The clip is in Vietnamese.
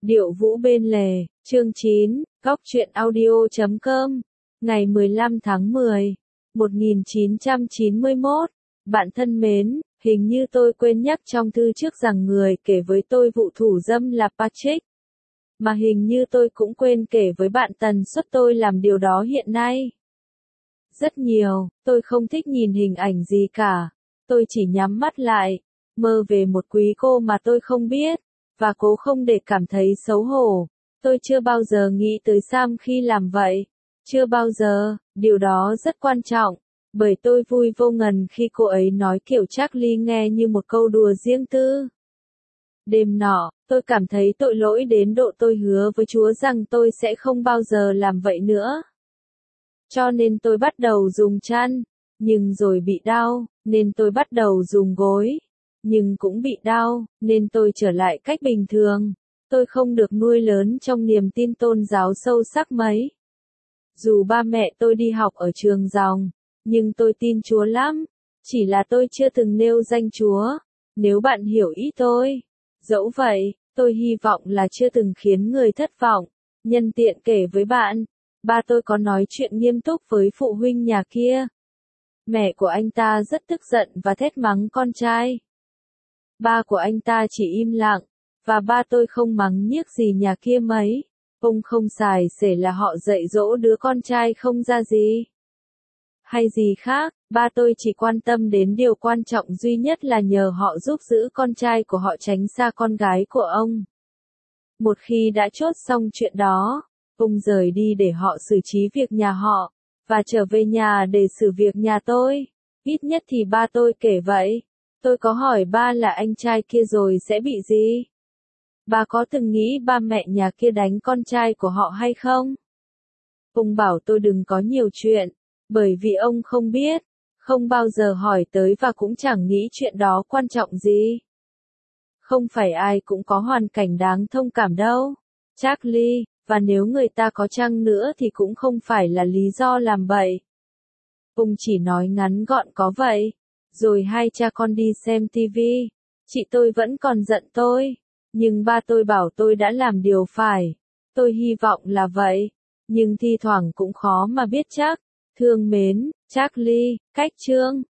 Điệu vũ bên lề, chương 9, góc truyện audio.com, ngày 15 tháng 10, 1991. Bạn thân mến, hình như tôi quên nhắc trong thư trước rằng người kể với tôi vụ thủ dâm là Patrick. Mà hình như tôi cũng quên kể với bạn tần suất tôi làm điều đó hiện nay. Rất nhiều, tôi không thích nhìn hình ảnh gì cả. Tôi chỉ nhắm mắt lại, mơ về một quý cô mà tôi không biết, và cố không để cảm thấy xấu hổ. Tôi chưa bao giờ nghĩ tới Sam khi làm vậy. Chưa bao giờ, điều đó rất quan trọng, bởi tôi vui vô ngần khi cô ấy nói kiểu Charlie nghe như một câu đùa riêng tư. Đêm nọ, tôi cảm thấy tội lỗi đến độ tôi hứa với Chúa rằng tôi sẽ không bao giờ làm vậy nữa. Cho nên tôi bắt đầu dùng chăn, nhưng rồi bị đau, nên tôi bắt đầu dùng gối, nhưng cũng bị đau, nên tôi trở lại cách bình thường. Tôi không được nuôi lớn trong niềm tin tôn giáo sâu sắc mấy. Dù ba mẹ tôi đi học ở trường dòng, nhưng tôi tin Chúa lắm. Chỉ là tôi chưa từng nêu danh Chúa, nếu bạn hiểu ý tôi. Dẫu vậy, tôi hy vọng là chưa từng khiến người thất vọng. Nhân tiện kể với bạn, ba tôi có nói chuyện nghiêm túc với phụ huynh nhà kia. Mẹ của anh ta rất tức giận và thét mắng con trai. Ba của anh ta chỉ im lặng, và ba tôi không mắng nhiếc gì nhà kia mấy. Ông không xài xể là họ dạy dỗ đứa con trai không ra gì hay gì khác, ba tôi chỉ quan tâm đến điều quan trọng duy nhất là nhờ họ giúp giữ con trai của họ tránh xa con gái của ông. Một khi đã chốt xong chuyện đó, ông rời đi để họ xử trí việc nhà họ, và trở về nhà để xử việc nhà tôi. Ít nhất thì ba tôi kể vậy. Tôi có hỏi ba là anh trai kia rồi sẽ bị gì? Ba có từng nghĩ ba mẹ nhà kia đánh con trai của họ hay không? Ông bảo tôi đừng có nhiều chuyện, bởi vì ông không biết, không bao giờ hỏi tới và cũng chẳng nghĩ chuyện đó quan trọng gì. Không phải ai cũng có hoàn cảnh đáng thông cảm đâu, Charlie, và nếu người ta có chăng nữa thì cũng không phải là lý do làm bậy. Ông chỉ nói ngắn gọn có vậy, rồi hai cha con đi xem tivi. Chị tôi vẫn còn giận tôi, nhưng ba tôi bảo tôi đã làm điều phải. Tôi hy vọng là vậy, nhưng thi thoảng cũng khó mà biết chắc. Thương mến, Charlie, cách chương.